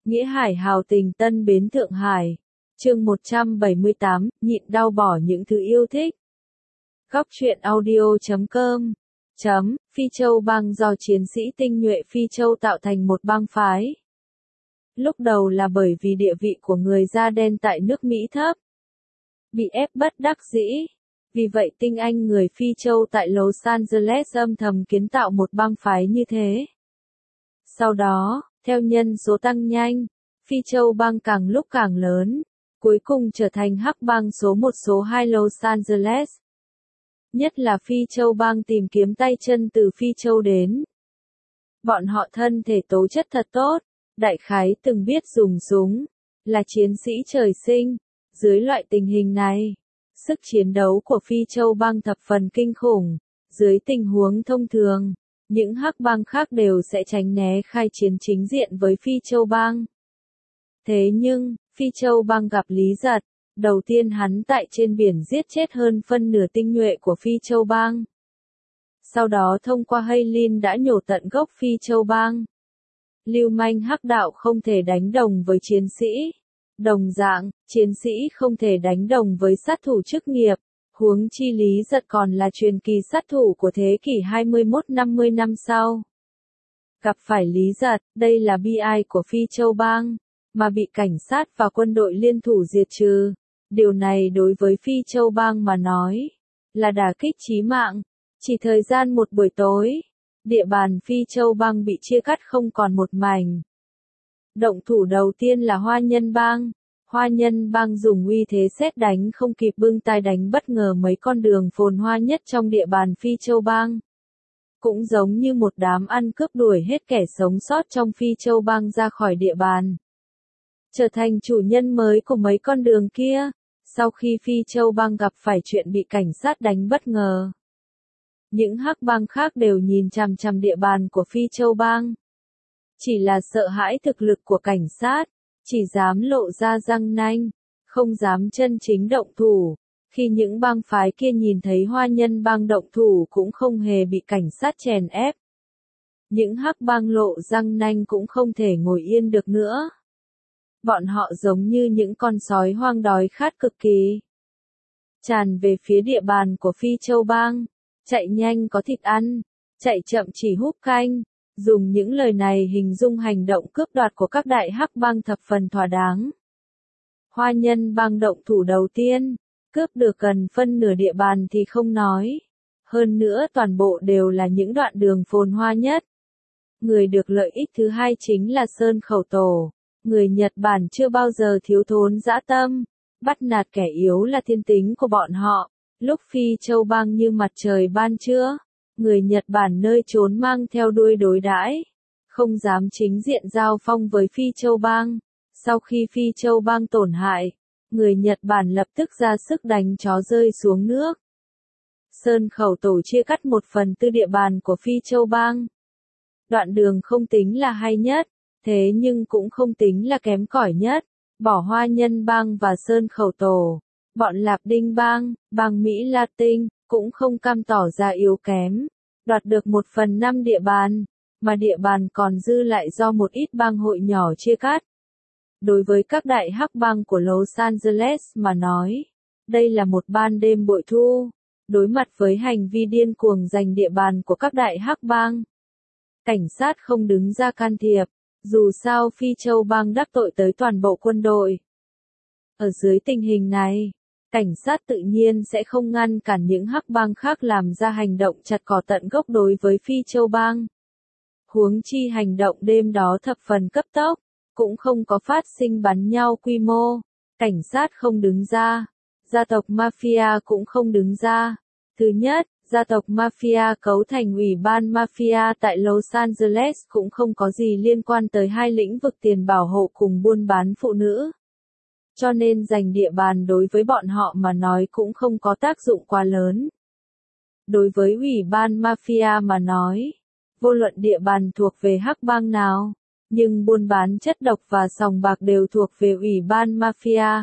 Nghĩa Hải hào tình Tân Bến Thượng Hải. Chương 178, nhịn đau bỏ những thứ yêu thích. Góc truyện audio.com. Phi Châu bang do chiến sĩ tinh nhuệ Phi Châu tạo thành một bang phái. Lúc đầu là bởi vì địa vị của người da đen tại nước Mỹ thấp, bị ép bất đắc dĩ. Vì vậy tinh anh người Phi Châu tại Los Angeles âm thầm kiến tạo một bang phái như thế. Sau đó, theo nhân số tăng nhanh, Phi Châu bang càng lúc càng lớn, cuối cùng trở thành hắc bang số 1 số 2 Los Angeles. Nhất là Phi Châu bang tìm kiếm tay chân từ Phi Châu đến. Bọn họ thân thể tố chất thật tốt, đại khái từng biết dùng súng, là chiến sĩ trời sinh. Dưới loại tình hình này, sức chiến đấu của Phi Châu bang thập phần kinh khủng. Dưới tình huống thông thường, những hắc bang khác đều sẽ tránh né khai chiến chính diện với Phi Châu bang. Thế nhưng, Phi Châu bang gặp Lý Giật. Đầu tiên hắn tại trên biển giết chết hơn phân nửa tinh nhuệ của Phi Châu bang. Sau đó thông qua Haylin đã nhổ tận gốc Phi Châu bang. Lưu manh hắc đạo không thể đánh đồng với chiến sĩ. Đồng dạng, chiến sĩ không thể đánh đồng với sát thủ chức nghiệp. Huống chi Lý Giật còn là truyền kỳ sát thủ của thế kỷ 21-50 năm sau. Gặp phải Lý Giật, đây là bi ai của Phi Châu bang, mà bị cảnh sát và quân đội liên thủ diệt trừ. Điều này đối với Phi Châu bang mà nói, là đả kích chí mạng. Chỉ thời gian một buổi tối, địa bàn Phi Châu bang bị chia cắt không còn một mảnh. Động thủ đầu tiên là Hoa Nhân bang. Hoa Nhân bang dùng uy thế sét đánh không kịp bưng tay đánh bất ngờ mấy con đường phồn hoa nhất trong địa bàn Phi Châu bang. Cũng giống như một đám ăn cướp đuổi hết kẻ sống sót trong Phi Châu bang ra khỏi địa bàn. Trở thành chủ nhân mới của mấy con đường kia, sau khi Phi Châu bang gặp phải chuyện bị cảnh sát đánh bất ngờ. Những hắc bang khác đều nhìn chằm chằm địa bàn của Phi Châu bang. Chỉ là sợ hãi thực lực của cảnh sát, chỉ dám lộ ra răng nanh, không dám chân chính động thủ. Khi những bang phái kia nhìn thấy Hoa Nhân bang động thủ cũng không hề bị cảnh sát chèn ép. Những hắc bang lộ răng nanh cũng không thể ngồi yên được nữa. Bọn họ giống như những con sói hoang đói khát cực kỳ. Tràn về phía địa bàn của Phi Châu bang, chạy nhanh có thịt ăn, chạy chậm chỉ húp canh. Dùng những lời này hình dung hành động cướp đoạt của các đại hắc bang thập phần thỏa đáng. Hoa Nhân bang động thủ đầu tiên, cướp được gần phân nửa địa bàn thì không nói. Hơn nữa toàn bộ đều là những đoạn đường phồn hoa nhất. Người được lợi ích thứ hai chính là Sơn Khẩu Tổ. Người Nhật Bản chưa bao giờ thiếu thốn dã tâm, bắt nạt kẻ yếu là thiên tính của bọn họ. Lúc Phi Châu bang như mặt trời ban trưa, người Nhật Bản nơi trốn mang theo đuôi đối đãi, không dám chính diện giao phong với Phi Châu bang. Sau khi Phi Châu bang tổn hại, người Nhật Bản lập tức ra sức đánh chó rơi xuống nước. Sơn Khẩu Tổ chia cắt 1/4 địa bàn của Phi Châu bang. Đoạn đường không tính là hay nhất, thế nhưng cũng không tính là kém cỏi nhất. Bỏ Hoa Nhân bang và Sơn Khẩu Tổ, bọn Lạp Đinh bang, bang Mỹ Latin, cũng không cam tỏ ra yếu kém. Đoạt được 1/5 địa bàn, mà địa bàn còn dư lại do một ít bang hội nhỏ chia cắt. Đối với các đại hắc bang của Los Angeles mà nói, đây là một ban đêm bội thu. Đối mặt với hành vi điên cuồng giành địa bàn của các đại hắc bang, cảnh sát không đứng ra can thiệp. Dù sao Phi Châu bang đắc tội tới toàn bộ quân đội. Ở dưới tình hình này, cảnh sát tự nhiên sẽ không ngăn cản những hắc bang khác làm ra hành động chặt cỏ tận gốc đối với Phi Châu bang. Huống chi hành động đêm đó thập phần cấp tốc, cũng không có phát sinh bắn nhau quy mô. Cảnh sát không đứng ra, gia tộc Mafia cũng không đứng ra. Thứ nhất, gia tộc Mafia cấu thành ủy ban Mafia tại Los Angeles cũng không có gì liên quan tới hai lĩnh vực tiền bảo hộ cùng buôn bán phụ nữ. Cho nên giành địa bàn đối với bọn họ mà nói cũng không có tác dụng quá lớn. Đối với ủy ban Mafia mà nói, vô luận địa bàn thuộc về hắc bang nào, nhưng buôn bán chất độc và sòng bạc đều thuộc về ủy ban Mafia.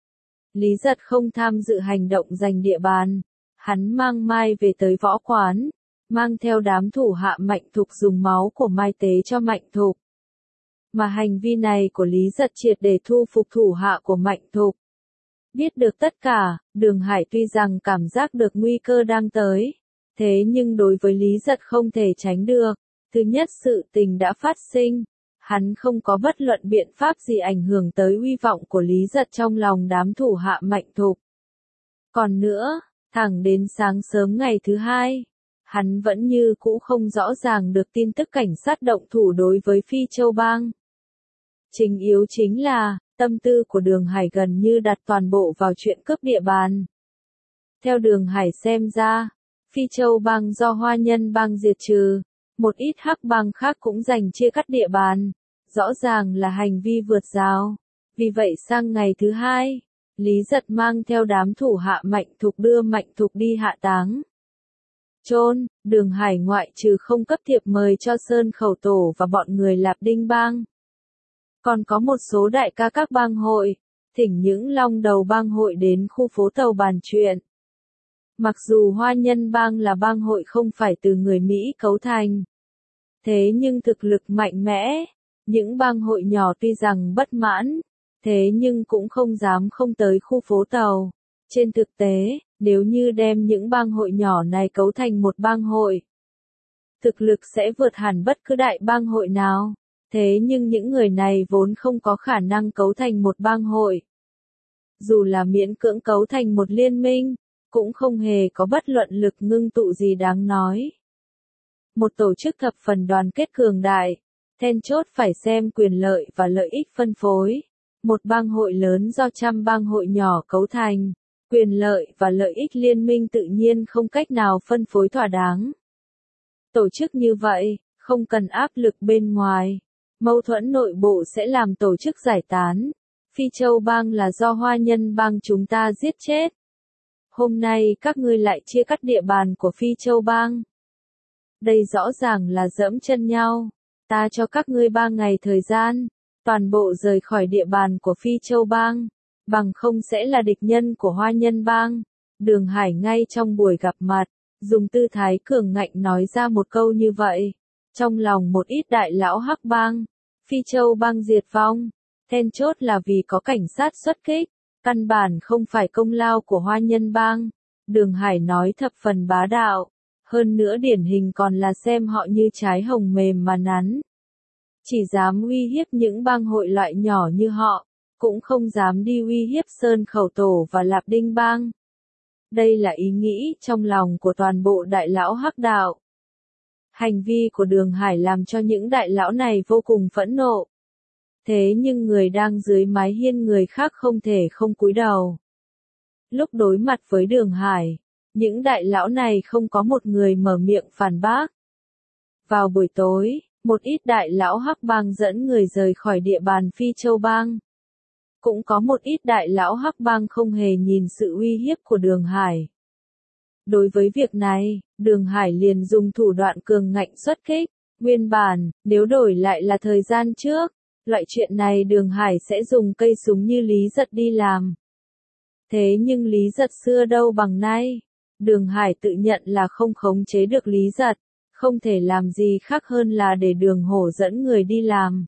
Lý Giật không tham dự hành động giành địa bàn. Hắn mang Mai về tới võ quán, mang theo đám thủ hạ Mạnh Thục dùng máu của Mai tế cho Mạnh Thục. Mà hành vi này của Lý Giật triệt để thu phục thủ hạ của Mạnh Thục. Biết được tất cả, Đường Hải tuy rằng cảm giác được nguy cơ đang tới, thế nhưng đối với Lý Giật không thể tránh được. Thứ nhất, sự tình đã phát sinh, hắn không có bất luận biện pháp gì ảnh hưởng tới uy vọng của Lý Giật trong lòng đám thủ hạ Mạnh Thục. Còn nữa, thẳng đến sáng sớm ngày thứ hai, hắn vẫn như cũ không rõ ràng được tin tức cảnh sát động thủ đối với Phi Châu Bang. Chính yếu chính là, tâm tư của Đường Hải gần như đặt toàn bộ vào chuyện cướp địa bàn. Theo Đường Hải xem ra, Phi Châu Bang do Hoa Nhân Bang diệt trừ, một ít hắc bang khác cũng giành chia cắt địa bàn, rõ ràng là hành vi vượt rào. Vì vậy sang ngày thứ hai, Lý Giật mang theo đám thủ hạ Mạnh Thục đưa Mạnh Thục đi hạ táng. Chôn, Đường Hải ngoại trừ không cấp thiệp mời cho Sơn Khẩu Tổ và bọn người Lạp Đinh Bang. Còn có một số đại ca các bang hội, thỉnh những long đầu bang hội đến khu phố Tàu bàn chuyện. Mặc dù Hoa Nhân Bang là bang hội không phải từ người Mỹ cấu thành, thế nhưng thực lực mạnh mẽ, những bang hội nhỏ tuy rằng bất mãn, thế nhưng cũng không dám không tới khu phố Tàu. Trên thực tế, nếu như đem những bang hội nhỏ này cấu thành một bang hội, thực lực sẽ vượt hẳn bất cứ đại bang hội nào. Thế nhưng những người này vốn không có khả năng cấu thành một bang hội. Dù là miễn cưỡng cấu thành một liên minh, cũng không hề có bất luận lực ngưng tụ gì đáng nói. Một tổ chức thập phần đoàn kết cường đại, then chốt phải xem quyền lợi và lợi ích phân phối. Một bang hội lớn do trăm bang hội nhỏ cấu thành, quyền lợi và lợi ích liên minh tự nhiên không cách nào phân phối thỏa đáng. Tổ chức như vậy, không cần áp lực bên ngoài. Mâu thuẫn nội bộ sẽ làm tổ chức giải tán. Phi Châu Bang là do Hoa Nhân Bang chúng ta giết chết. Hôm nay các ngươi lại chia cắt địa bàn của Phi Châu Bang. Đây rõ ràng là giẫm chân nhau. Ta cho các ngươi 3 ngày thời gian, toàn bộ rời khỏi địa bàn của Phi Châu Bang, bằng không sẽ là địch nhân của Hoa Nhân Bang. Đường Hải ngay trong buổi gặp mặt, dùng tư thái cường ngạnh nói ra một câu như vậy. Trong lòng một ít đại lão hắc bang, Phi Châu Bang diệt vong, then chốt là vì có cảnh sát xuất kích, căn bản không phải công lao của Hoa Nhân Bang. Đường Hải nói thập phần bá đạo, hơn nữa điển hình còn là xem họ như trái hồng mềm mà nắn. Chỉ dám uy hiếp những bang hội loại nhỏ như họ, cũng không dám đi uy hiếp Sơn Khẩu Tổ và Lạp Đinh Bang. Đây là ý nghĩ trong lòng của toàn bộ đại lão hắc đạo. Hành vi của Đường Hải làm cho những đại lão này vô cùng phẫn nộ. Thế nhưng người đang dưới mái hiên người khác không thể không cúi đầu. Lúc đối mặt với Đường Hải, những đại lão này không có một người mở miệng phản bác. Vào buổi tối, một ít đại lão hắc bang dẫn người rời khỏi địa bàn Phi Châu Bang. Cũng có một ít đại lão hắc bang không hề nhìn sự uy hiếp của Đường Hải. Đối với việc này, Đường Hải liền dùng thủ đoạn cường ngạnh xuất kích. Nguyên bản, nếu đổi lại là thời gian trước, loại chuyện này Đường Hải sẽ dùng cây súng như Lý Giật đi làm. Thế nhưng Lý Giật xưa đâu bằng nay. Đường Hải tự nhận là không khống chế được Lý Giật, không thể làm gì khác hơn là để Đường Hổ dẫn người đi làm.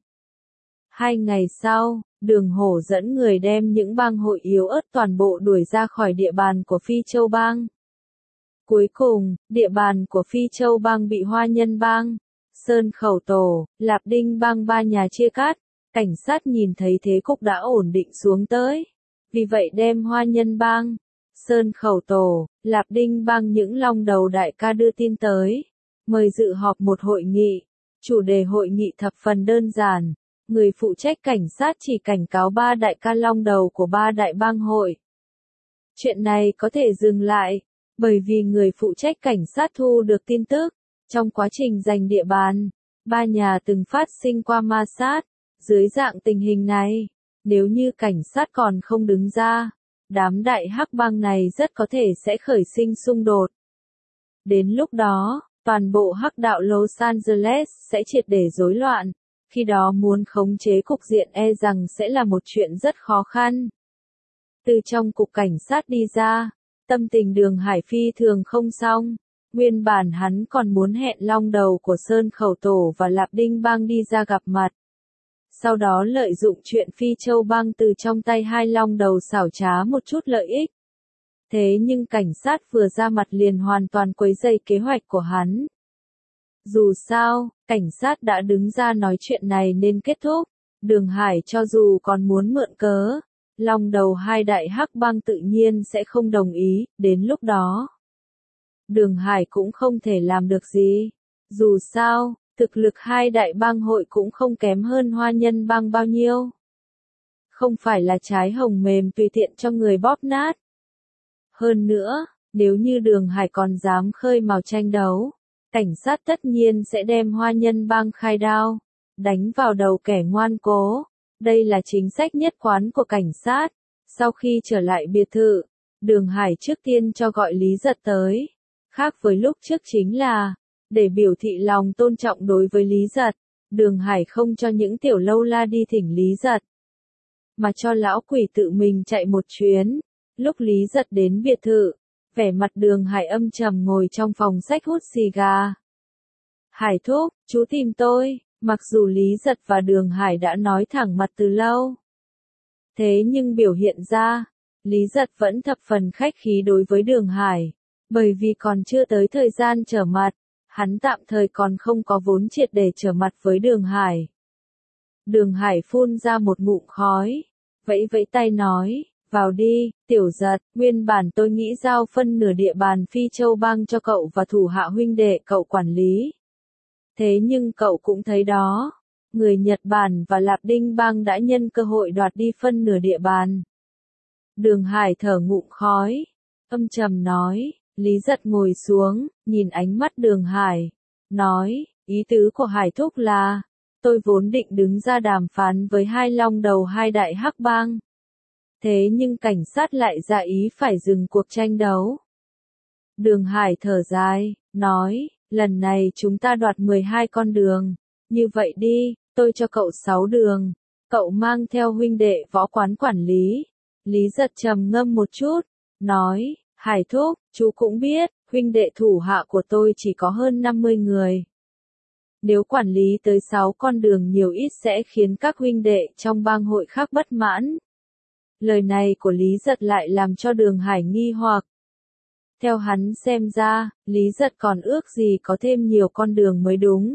2 ngày sau, Đường Hổ dẫn người đem những bang hội yếu ớt toàn bộ đuổi ra khỏi địa bàn của Phi Châu Bang. Cuối cùng, địa bàn của Phi Châu Bang bị Hoa Nhân Bang, Sơn Khẩu Tổ, Lạp Đinh Bang 3 nhà chia cắt. Cảnh sát nhìn thấy thế cục đã ổn định xuống tới. Vì vậy đem Hoa Nhân Bang, Sơn Khẩu Tổ, Lạp Đinh Bang những long đầu đại ca đưa tin tới. Mời dự họp một hội nghị. Chủ đề hội nghị thập phần đơn giản. Người phụ trách cảnh sát chỉ cảnh cáo 3 đại ca long đầu của 3 đại bang hội. Chuyện này có thể dừng lại, bởi vì người phụ trách cảnh sát thu được tin tức. Trong quá trình giành địa bàn, 3 nhà từng phát sinh qua ma sát. Dưới dạng tình hình này, nếu như cảnh sát còn không đứng ra, đám đại hắc bang này rất có thể sẽ khởi sinh xung đột. Đến lúc đó, toàn bộ hắc đạo Los Angeles sẽ triệt để rối loạn, khi đó muốn khống chế cục diện e rằng sẽ là một chuyện rất khó khăn. Từ trong cục cảnh sát đi ra, tâm tình Đường Hải phi thường không xong. Nguyên bản hắn còn muốn hẹn long đầu của Sơn Khẩu Tổ và Lạp Đinh Bang đi ra gặp mặt. sau đó lợi dụng chuyện Phi Châu Bang từ trong tay hai long đầu xảo trá một chút lợi ích. Thế nhưng cảnh sát vừa ra mặt liền hoàn toàn quấy rầy kế hoạch của hắn. Dù sao, cảnh sát đã đứng ra nói chuyện này nên kết thúc. Đường Hải cho dù còn muốn mượn cớ, long đầu hai đại hắc bang tự nhiên sẽ không đồng ý, đến lúc đó. Đường Hải cũng không thể làm được gì. Dù sao, thực lực hai đại bang hội cũng không kém hơn Hoa Nhân bang bao nhiêu. Không phải là trái hồng mềm tùy tiện cho người bóp nát. Hơn nữa, nếu như Đường Hải còn dám khơi mào tranh đấu, cảnh sát tất nhiên sẽ đem Hoa Nhân bang khai đao, đánh vào đầu kẻ ngoan cố. Đây là chính sách nhất quán của cảnh sát. Sau khi trở lại biệt thự, Đường Hải trước tiên cho gọi Lý Giật tới. Khác với lúc trước chính là, để biểu thị lòng tôn trọng đối với Lý Giật, Đường Hải không cho những tiểu lâu la đi thỉnh Lý Giật, mà cho lão quỷ tự mình chạy một chuyến. Lúc Lý Giật đến biệt thự, vẻ mặt Đường Hải âm trầm ngồi trong phòng sách hút xì gà. Hải thúc, chú tìm tôi. Mặc dù Lý Giật và Đường Hải đã nói thẳng mặt từ lâu. Thế nhưng biểu hiện ra, Lý Giật vẫn thập phần khách khí đối với Đường Hải. Bởi vì còn chưa tới thời gian trở mặt, hắn tạm thời còn không có vốn triệt để trở mặt với Đường Hải. Đường Hải phun ra một ngụm khói, vẫy vẫy tay nói, vào đi, Tiểu Giật, nguyên bản tôi nghĩ giao phân nửa địa bàn Phi Châu Bang cho cậu và thủ hạ huynh đệ cậu quản lý. Thế nhưng cậu cũng thấy đó, người Nhật Bản và Lạp Đinh Bang đã nhân cơ hội đoạt đi phân nửa địa bàn. Đường Hải thở ngụm khói, âm trầm nói, Lý Giật ngồi xuống, nhìn ánh mắt Đường Hải, nói, ý tứ của Hải thúc là, tôi vốn định đứng ra đàm phán với hai long đầu hai đại hắc bang. Thế nhưng cảnh sát lại ra ý phải dừng cuộc tranh đấu. Đường Hải thở dài, nói, lần này chúng ta đoạt 12 con đường. Như vậy đi, tôi cho cậu 6 đường. Cậu mang theo huynh đệ võ quán quản lý. Lý Giật trầm ngâm một chút, nói, Hải thúc, chú cũng biết, huynh đệ thủ hạ của tôi chỉ có hơn 50 người. Nếu quản lý tới 6 con đường nhiều ít sẽ khiến các huynh đệ trong bang hội khác bất mãn. Lời này của Lý Giật lại làm cho Đường Hải nghi hoặc. Theo hắn xem ra, Lý Giật còn ước gì có thêm nhiều con đường mới đúng.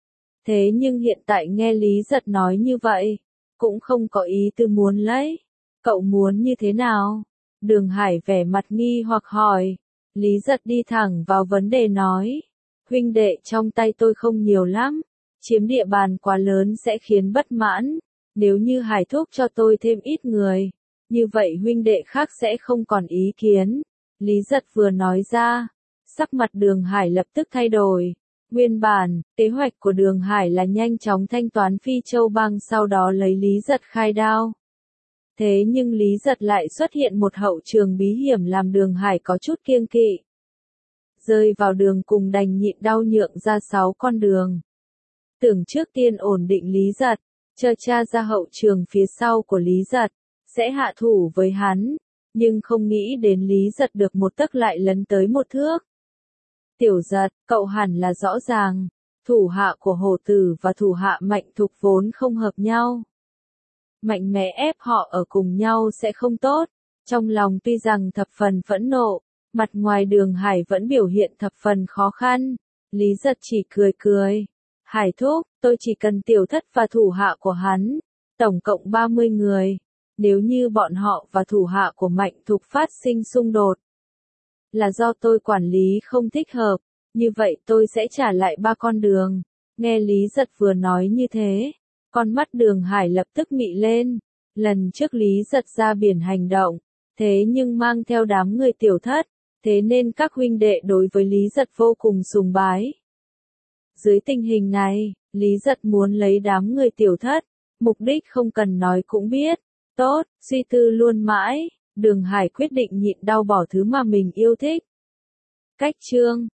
Thế nhưng hiện tại nghe Lý Giật nói như vậy, cũng không có ý tư muốn lấy. Cậu muốn như thế nào? Đường Hải vẻ mặt nghi hoặc hỏi. Lý Giật đi thẳng vào vấn đề nói. Huynh đệ trong tay tôi không nhiều lắm. Chiếm địa bàn quá lớn sẽ khiến bất mãn. Nếu như Hải thúc cho tôi thêm ít người, như vậy huynh đệ khác sẽ không còn ý kiến. Lý Giật vừa nói ra, sắc mặt Đường Hải lập tức thay đổi. Nguyên bản, kế hoạch của Đường Hải là nhanh chóng thanh toán Phi Châu Bang sau đó lấy Lý Giật khai đao. Thế nhưng Lý Giật lại xuất hiện một hậu trường bí hiểm làm Đường Hải có chút kiêng kỵ. Rơi vào đường cùng đành nhịn đau nhượng ra 6 con đường. Tưởng trước tiên ổn định Lý Giật, chờ tra ra hậu trường phía sau của Lý Giật, sẽ hạ thủ với hắn. Nhưng không nghĩ đến Lý Giật được một tấc lại lấn tới một thước. Tiểu Giật, cậu hẳn là rõ ràng, thủ hạ của Hồ Tử và thủ hạ Mạnh Thục vốn không hợp nhau. Mạnh mẽ ép họ ở cùng nhau sẽ không tốt. Trong lòng tuy rằng thập phần phẫn nộ, mặt ngoài Đường Hải vẫn biểu hiện thập phần khó khăn. Lý Giật chỉ cười cười. Hải thúc, tôi chỉ cần Tiểu Thất và thủ hạ của hắn, tổng cộng 30 người. Nếu như bọn họ và thủ hạ của Mạnh Thục phát sinh xung đột, là do tôi quản lý không thích hợp, như vậy tôi sẽ trả lại 3 con đường. Nghe Lý Giật vừa nói như thế, con mắt Đường Hải lập tức mị lên. Lần trước Lý Giật ra biển hành động, thế nhưng mang theo đám người Tiểu Thất, thế nên các huynh đệ đối với Lý Giật vô cùng sùng bái. Dưới tình hình này, Lý Giật muốn lấy đám người Tiểu Thất, mục đích không cần nói cũng biết. Tốt, suy tư luôn mãi, Đường Hải quyết định nhịn đau bỏ thứ mà mình yêu thích. Cách chương